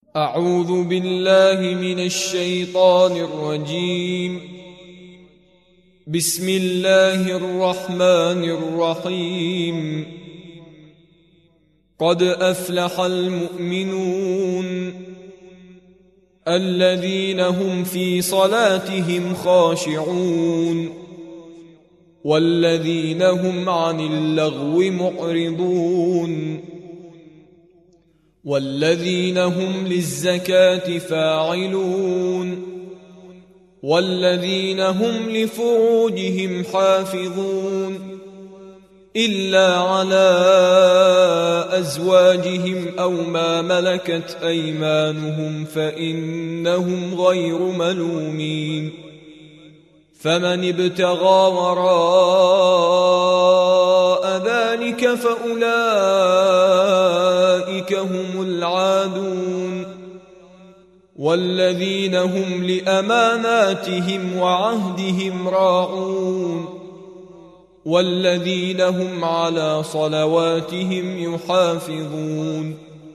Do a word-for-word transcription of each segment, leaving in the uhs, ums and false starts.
أعوذ بالله من الشيطان الرجيم. بسم الله الرحمن الرحيم. قد أفلح المؤمنون الذين هم في صلاتهم خاشعون والذين هم عن اللغو معرضون والذين هم للزكاة فاعلون والذين هم لفروجهم حافظون إلا على أزواجهم أو ما ملكت أيمانهم فإنهم غير ملومين. فمن ابتغى وراء ذلك فأولئك هم العادون والذين هم لأماناتهم وعهدهم راعون والذين هم على صلواتهم يحافظون.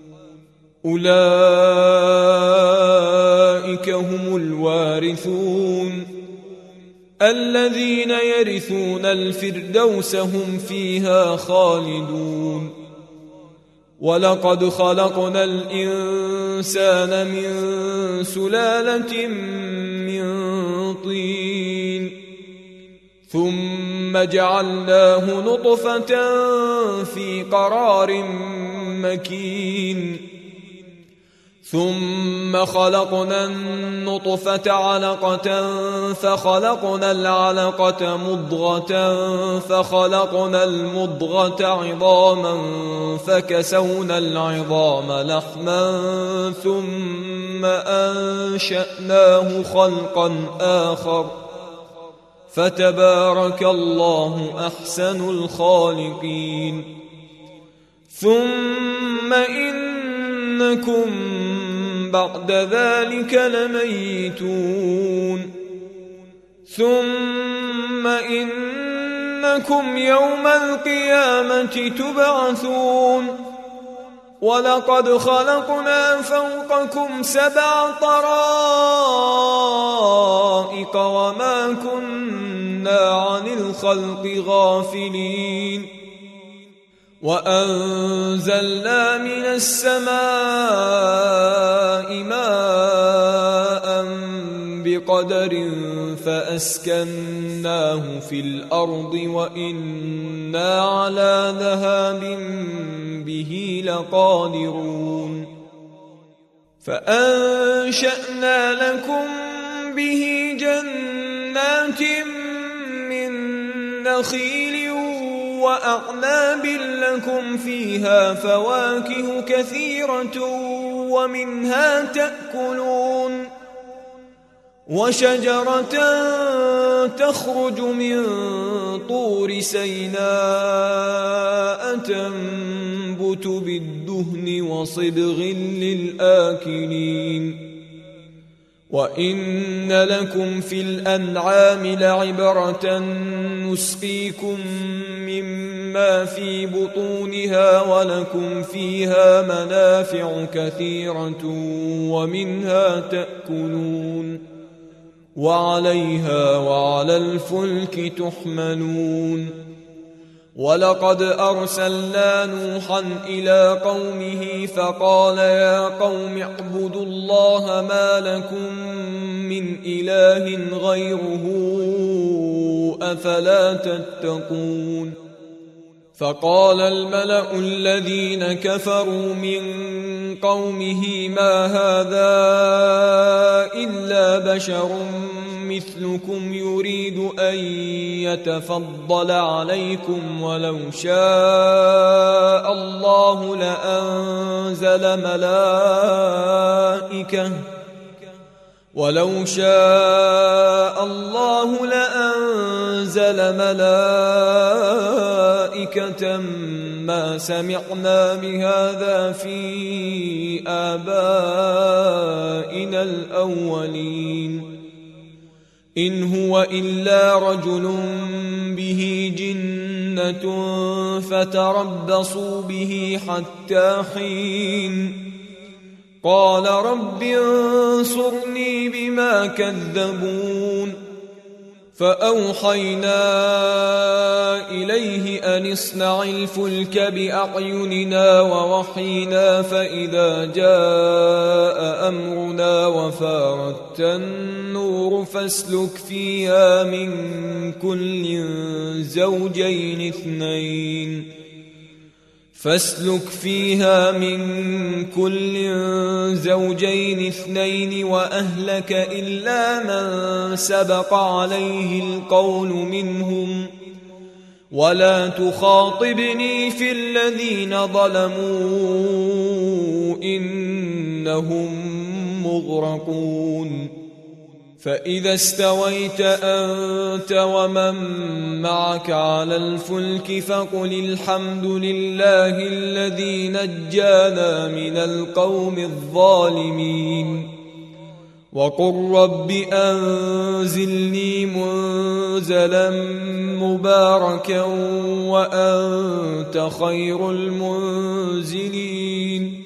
أولئك هم الوارثون الذين يرثون الفردوس هم فيها خالدون. ولقد خلقنا الإنسان من سلالة من طين ثم جعلناه نطفة في قرار مكين ثم خلقنا النطفة علقة فخلقنا العلقة مضغة فخلقنا المضغة عظاما فكسونا العظام لحما ثم أنشأناه خلقا آخر فتبارك الله أحسن الخالقين. ثم إنكم بعد ذلك لميتون ثم إنكم يوم القيامة تبعثون. ولقد خلقنا فوقكم سبع طرائق وما كنا عن الخلق غافلين. وأنزلنا من السماء ماء بقدر فأسكناه في الأرض وإنا على ذهاب به لقادرون. فأنشأنا لكم به جنات من نخيل وأعناب لكم فيها فواكه كثيرة ومنها تأكلون. وشجرة تخرج من طور سيناء تنبت بالدهن وصبغ للآكلين. وإن لكم في الأنعام لعبرة نسقيكم مما في بطونها ولكم فيها منافع كثيرة ومنها تأكلون وعليها وعلى الفلك تحملون. ولقد أرسلنا نوحا إلى قومه فقال يا قوم اعبدوا الله ما لكم من إله غيره أفلا تتقون. فقال الملأ الذين كفروا من قومه ما هذا إلا بشر مثلكم يريد أن يتفضل عليكم ولو شاء الله لأنزل ملائكة ولو شاء الله لأنزل ملائكة ما سمعنا بهذا في آبائنا الأولين إن هو إلا رجل به جنة فتربصوا به حتى حين قال رب انصرني بما كذبون فأوحينا إليه أن اصنع الفلك بأعيننا ووحينا فإذا جاء أمرنا وفارت النور فاسلك فيها من كل زوجين اثنين فاسلك فيها من كل زوجين اثنين وأهلك إلا من سبق عليه القول منهم ولا تخاطبني في الذين ظلموا إنهم مغرقون فإذا استويت أنت ومن معك على الفلك فقل الحمد لله الذي نجانا من القوم الظالمين وقل رب أنزلني منزلا مباركا وأنت خير المنزلين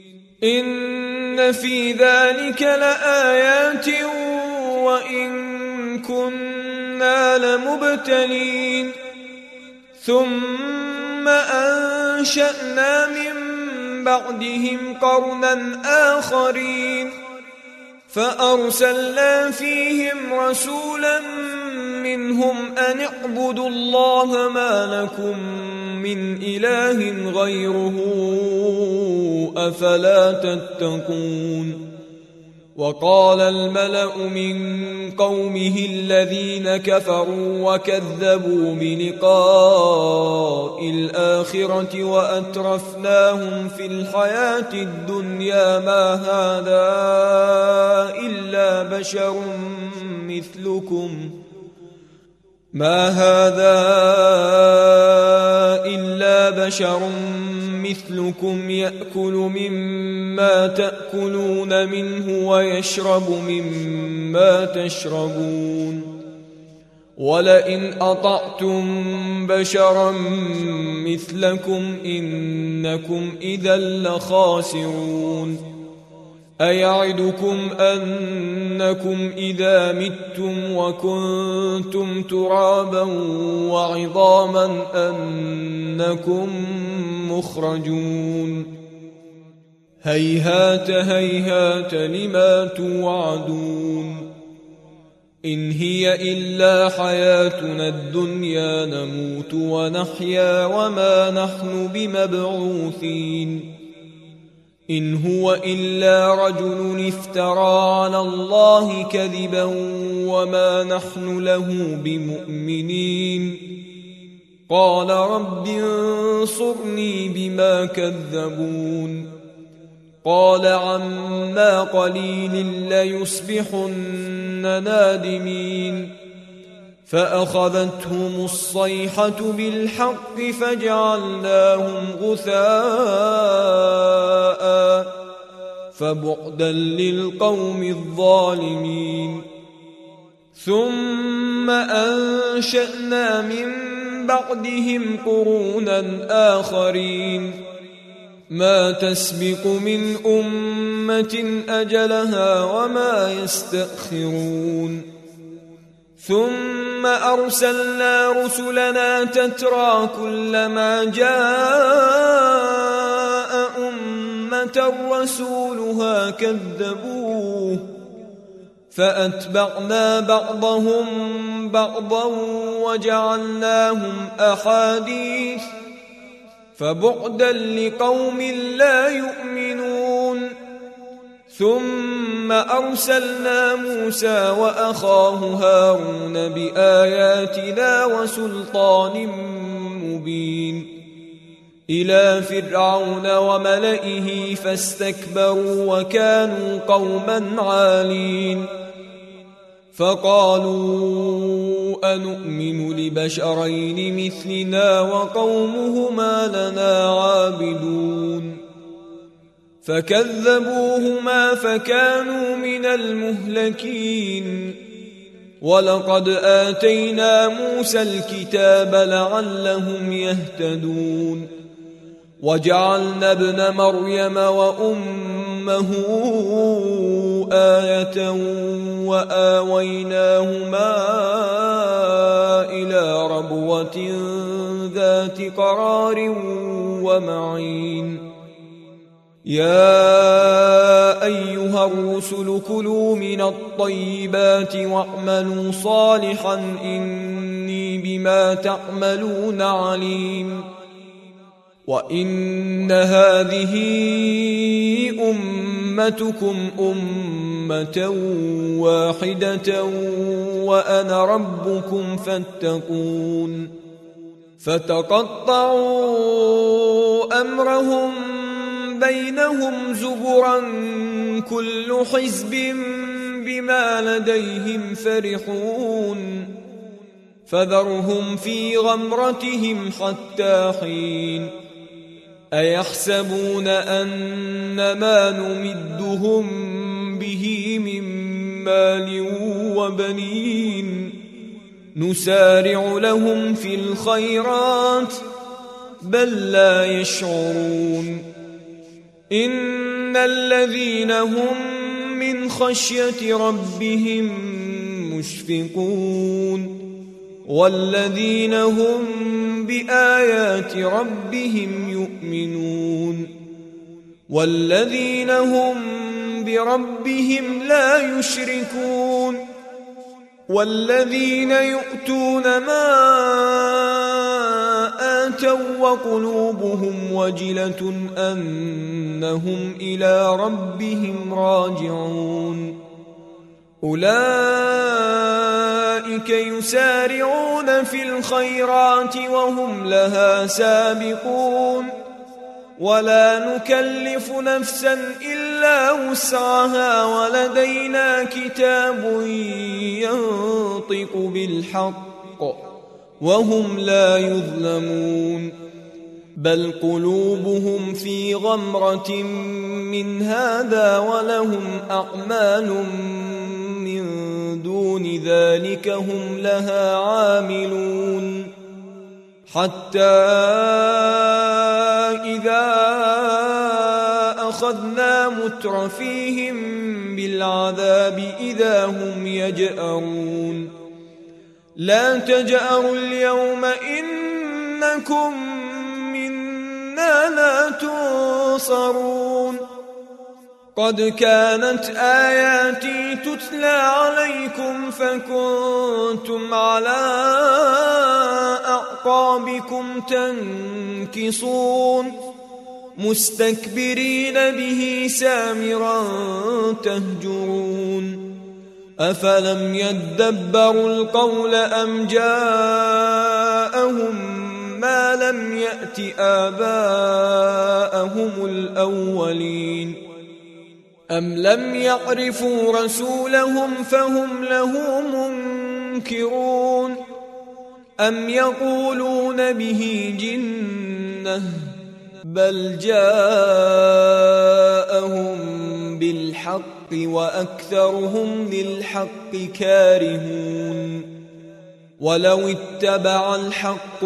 إن في ذلك لآيات وإن كنا لمبتلين ثم أنشأنا من بعدهم قرنا آخرين فأرسلنا فيهم رسولا منهم أن اعبدوا الله ما لكم من إله غيره أفلا تتقون وقال الملأ من قومه الذين كفروا وكذبوا بلقاء الآخرة وأترفناهم في الحياة الدنيا ما هذا إلا بشر مثلكم ما هذا إلا بشر مثلكم يأكل مما تأكلون منه ويشرب مما تشربون ولئن أطعتم بشرا مثلكم إنكم إذا لخاسرون أيعدكم أنكم إذا متم وكنتم ترابا وعظاما أنكم مخرجون هيهات هيهات لما توعدون إن هي إلا حياتنا الدنيا نموت ونحيا وما نحن بمبعوثين إن هو إلا رجل افترى على الله كذبا وما نحن له بمؤمنين قال رب انصرني بما كذبون قال عما قليل ليصبحن نادمين فأخذتهم الصيحة بالحق فجعلناهم غثاء فبعدا للقوم الظالمين ثم أنشأنا من بعدهم قرونا آخرين ما تسبق من أمة أجلها وما يستأخرون ثم أرسلنا رسلنا تترى كلما جاء أمة رسولها كذبوه فأتبعنا بعضهم بعضا وجعلناهم أحاديث فبعدا لقوم لا يؤمنون ثم أرسلنا موسى وأخاه هارون بآياتنا وسلطان مبين إلى فرعون وملئه فاستكبروا وكانوا قوما عالين فقالوا أنؤمن لبشرين مثلنا وقومهما لنا عابدون فكذبوهما فكانوا من المهلكين ولقد آتينا موسى الكتاب لعلهم يهتدون وجعلنا ابن مريم وأمه قومه آية وآويناهما إلى ربوة ذات قرار ومعين يا أيها الرسل كلوا من الطيبات واعملوا صالحا إني بما تعملون عليم وإن هذه أمتكم أمة واحدة وأنا ربكم فاتقون فتقطعوا أمرهم بينهم زبرا كل حزب بما لديهم فرحون فذرهم في غمرتهم حتى حين أيحسبون أن ما نمدهم به من مال وبنين نسارع لهم في الخيرات بل لا يشعرون إن الذين هم من خشية ربهم مشفقون والذين هم بآيات ربهم يؤمنون والذين هم بربهم لا يشركون والذين يؤتون ما آتوا وقلوبهم وجلة أنهم إلى ربهم راجعون أولئك يسارعون في الخيرات وهم لها سابقون ولا نكلف نفسا إلا وسعها ولدينا كتاب ينطق بالحق وهم لا يظلمون بل قلوبهم في غمرة من هذا ولهم أعمال من دون ذلك هم لها عاملون حتى إذا أخذنا مترفيهم بالعذاب إذا هم يجأرون لا تجأروا اليوم إنكم منا لا تنصرون قد كانت آياتي تتلى عليكم فكنتم على أعقابكم تنكصون مستكبرين به سامرا تهجرون أفلم يدبروا القول أم جاءهم ما لم يأت آباءهم الأولين أم لم يعرفوا رسولهم فهم له منكرون أم يقولون به جنة بل جاءهم بالحق وأكثرهم للحق كارهون ولو اتبع الحق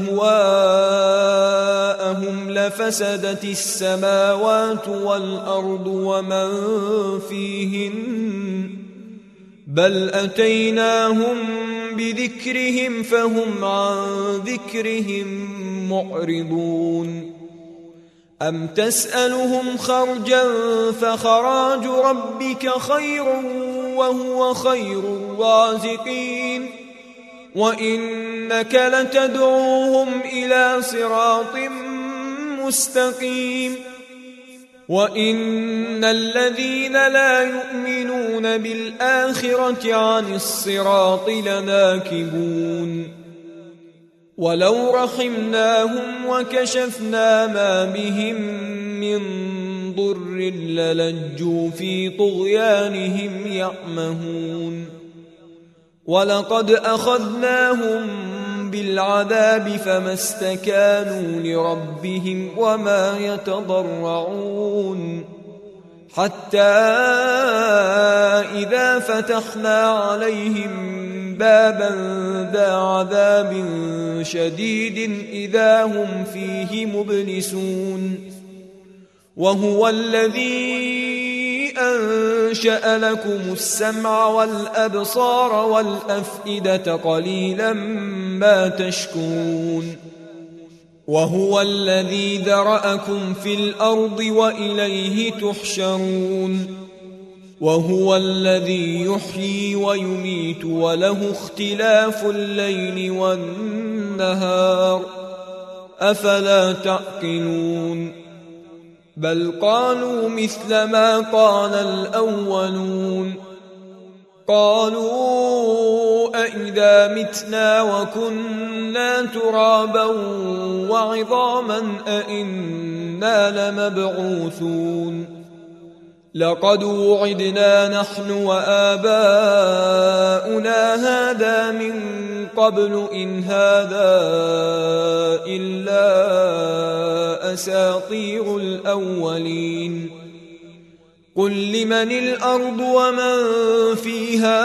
أهواءهم لفسدت السماوات والأرض ومن فيهن بل أتيناهم بذكرهم فهم عن ذكرهم معرضون أم تسألهم خرجا فخراج ربك خير وهو خير الرازقين وإنك لتدعوهم إلى صراط مستقيم وإن الذين لا يؤمنون بالآخرة عن الصراط لناكبون ولو رحمناهم وكشفنا ما بهم من ضر للجوا في طغيانهم يعمهون ولقد أخذناهم بالعذاب فما استكانوا لربهم وما يتضرعون حتى إذا فتحنا عليهم بابا ذا عذاب شديد إذا هم فيه مبلسون وهو الذي أنشأ لكم السمع والأبصار والأفئدة قليلا ما تشكرون وهو الذي ذرأكم في الأرض وإليه تحشرون وهو الذي يحيي ويميت وله اختلاف الليل والنهار أفلا تعقلون بل قالوا مثل ما قال الأولون قالوا أئذا متنا وكنا ترابا وعظاما أئنا لمبعوثون لقد وعدنا نحن وآباؤنا هذا من قبل إن هذا إلا أساطير الأولين قل لمن الأرض ومن فيها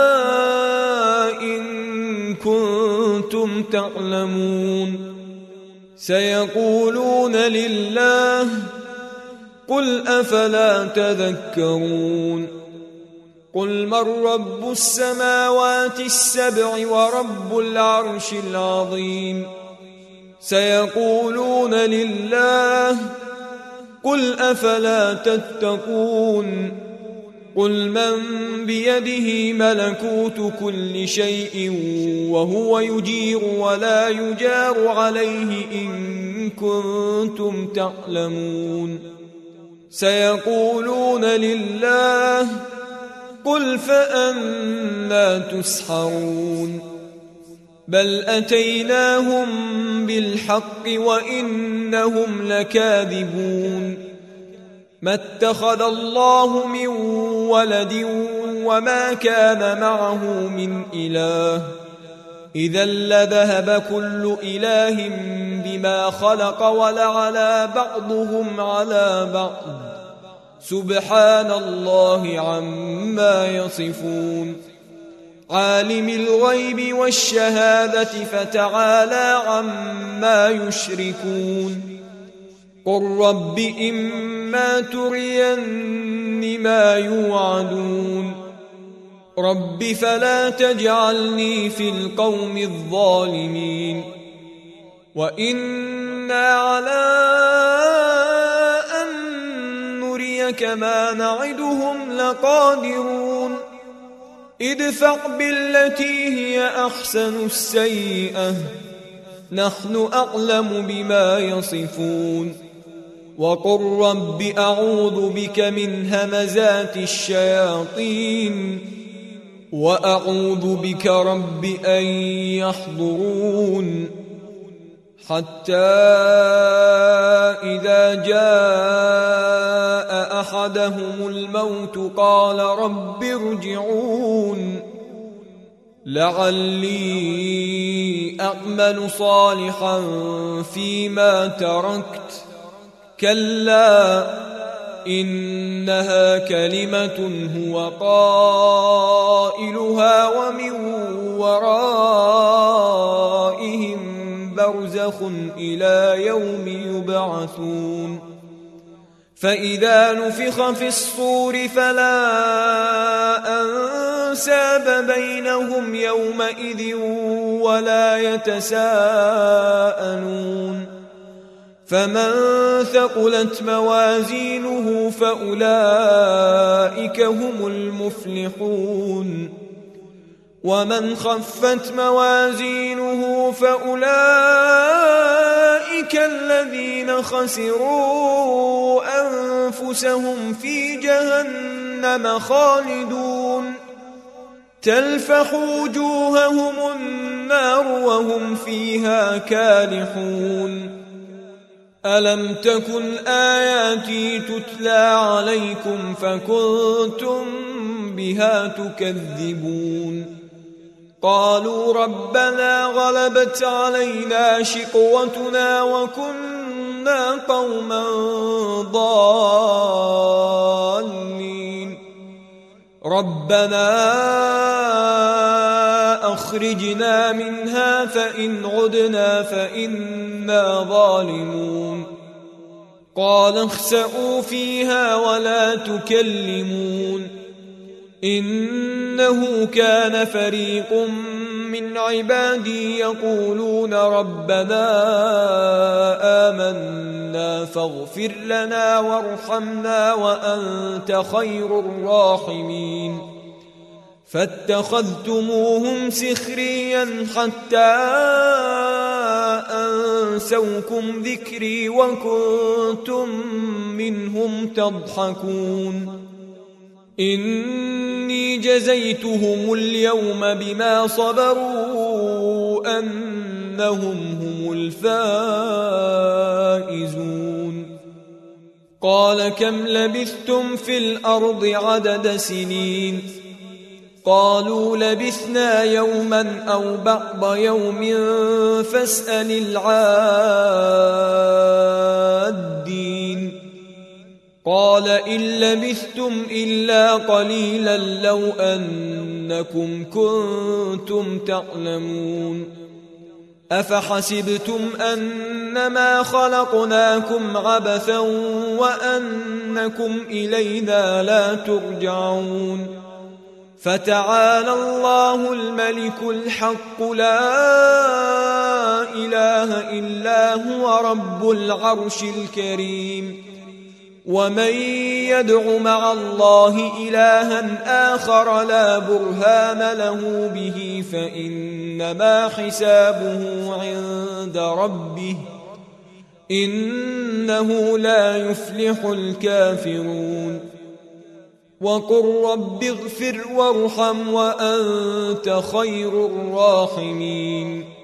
إن كنتم تعلمون سيقولون لله قل أفلا تذكرون قل من رب السماوات السبع ورب العرش العظيم سيقولون لله قل أفلا تتقون قل من بيده ملكوت كل شيء وهو يجير ولا يجار عليه إن كنتم تعلمون سيقولون لله قل فأنى تسحرون بل أتيناهم بالحق وإنهم لكاذبون ما اتخذ الله من ولد وما كان معه من إله إذا لذهب كل إله بما خلق ولعلى بعضهم على بعض سبحان الله عما يصفون عالم الغيب والشهادة فتعالى عما يشركون قل رب إما ترين ما يوعدون رب فلا تجعلني في القوم الظالمين وإنا على أن نريك ما نعدهم لقادرون ادفع بالتي هي أحسن السيئة نحن أعلم بما يصفون وقل رب أعوذ بك من همزات الشياطين وأعوذ بك رب أن يحضرون حتى إذا جاء أحدهم الموت قال رب ارجعون لعلي أعمل صالحا فيما تركت كلا إنها كلمة هو قائلها ومن ورائهم برزخ إلى يوم يبعثون فإذا نفخ في الصور فلا أنساب بينهم يومئذ ولا يتساءلون فمن ثقلت موازينه فأولئك هم المفلحون ومن خفت موازينه فأولئك الذين خسروا أنفسهم في جهنم خالدون تلفح وجوههم النار وهم فيها كالحون ألم تكن آياتي تتلى عليكم فكنتم بها تكذبون قالوا ربنا غلبت علينا شقوتنا وكنا قوما ضالين ربنا أخرجنا منها فإن عدنا فإنا ظالمون قال اخسئوا فيها ولا تكلمون إنه كان فريق من عبادي يقولون ربنا آمنا فاغفر لنا وارحمنا وأنت خير الراحمين فاتخذتموهم سخريا حتى أنسوكم ذكري وكنتم منهم تضحكون إني جزيتهم اليوم بما صبروا أنهم هم الفائزون قال كم لبثتم في الأرض عدد سنين قالوا لبثنا يوما أو بعض يوم فاسأل العادين قال إن لبثتم إلا قليلا لو أنكم كنتم تعلمون أفحسبتم أنما خلقناكم عبثا وأنكم إلينا لا ترجعون فتعالى الله الملك الحق لا إله إلا هو رب العرش الكريم ومن يدع مع الله إلها آخر لا برهان له به فإنما حسابه عند ربه إنه لا يفلح الكافرون وقل رب اغفر وارحم وأنت خير الراحمين